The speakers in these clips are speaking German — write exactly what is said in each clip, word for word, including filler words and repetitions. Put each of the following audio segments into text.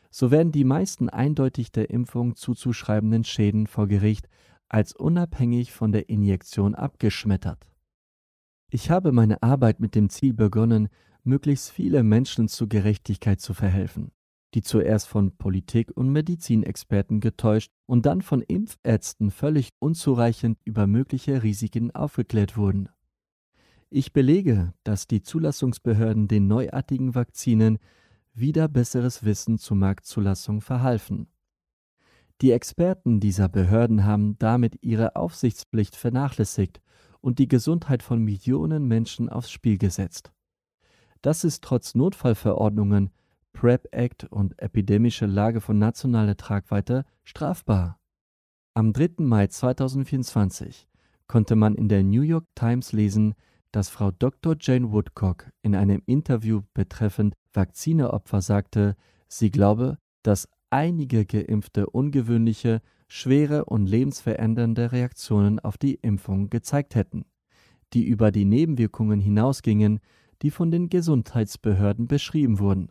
so werden die meisten eindeutig der Impfung zuzuschreibenden Schäden vor Gericht als unabhängig von der Injektion abgeschmettert. Ich habe meine Arbeit mit dem Ziel begonnen, möglichst viele Menschen zu Gerechtigkeit zu verhelfen, die zuerst von Politik- und Medizinexperten getäuscht und dann von Impfärzten völlig unzureichend über mögliche Risiken aufgeklärt wurden. Ich belege, dass die Zulassungsbehörden den neuartigen Vakzinen wieder besseres Wissen zur Marktzulassung verhalfen. Die Experten dieser Behörden haben damit ihre Aufsichtspflicht vernachlässigt und die Gesundheit von Millionen Menschen aufs Spiel gesetzt. Das ist trotz Notfallverordnungen, PrEP Act und epidemische Lage von nationaler Tragweite strafbar. Am dritten Mai zweitausendvierundzwanzig konnte man in der New York Times lesen, dass Frau Doktor Jane Woodcock in einem Interview betreffend Vakzineopfer sagte, sie glaube, dass einige Geimpfte ungewöhnliche, schwere und lebensverändernde Reaktionen auf die Impfung gezeigt hätten, die über die Nebenwirkungen hinausgingen, die von den Gesundheitsbehörden beschrieben wurden.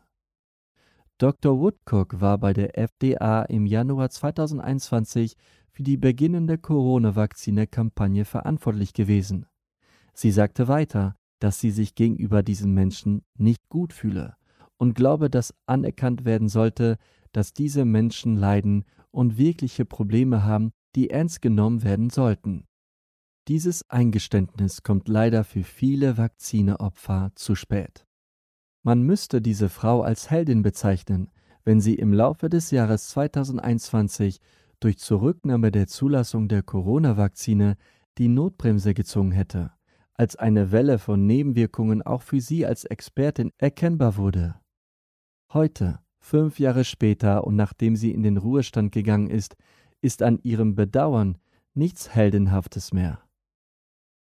Doktor Woodcock war bei der F D A im Januar zweitausendeinundzwanzig für die beginnende Corona-Vakzine-Kampagne verantwortlich gewesen. Sie sagte weiter, dass sie sich gegenüber diesen Menschen nicht gut fühle und glaube, dass anerkannt werden sollte, dass diese Menschen leiden und wirkliche Probleme haben, die ernst genommen werden sollten. Dieses Eingeständnis kommt leider für viele Vakzineopfer zu spät. Man müsste diese Frau als Heldin bezeichnen, wenn sie im Laufe des Jahres zweitausendeinundzwanzig durch Zurücknahme der Zulassung der Corona-Vakzine die Notbremse gezogen hätte, als eine Welle von Nebenwirkungen auch für sie als Expertin erkennbar wurde. Heute, fünf Jahre später und nachdem sie in den Ruhestand gegangen ist, ist an ihrem Bedauern nichts Heldenhaftes mehr.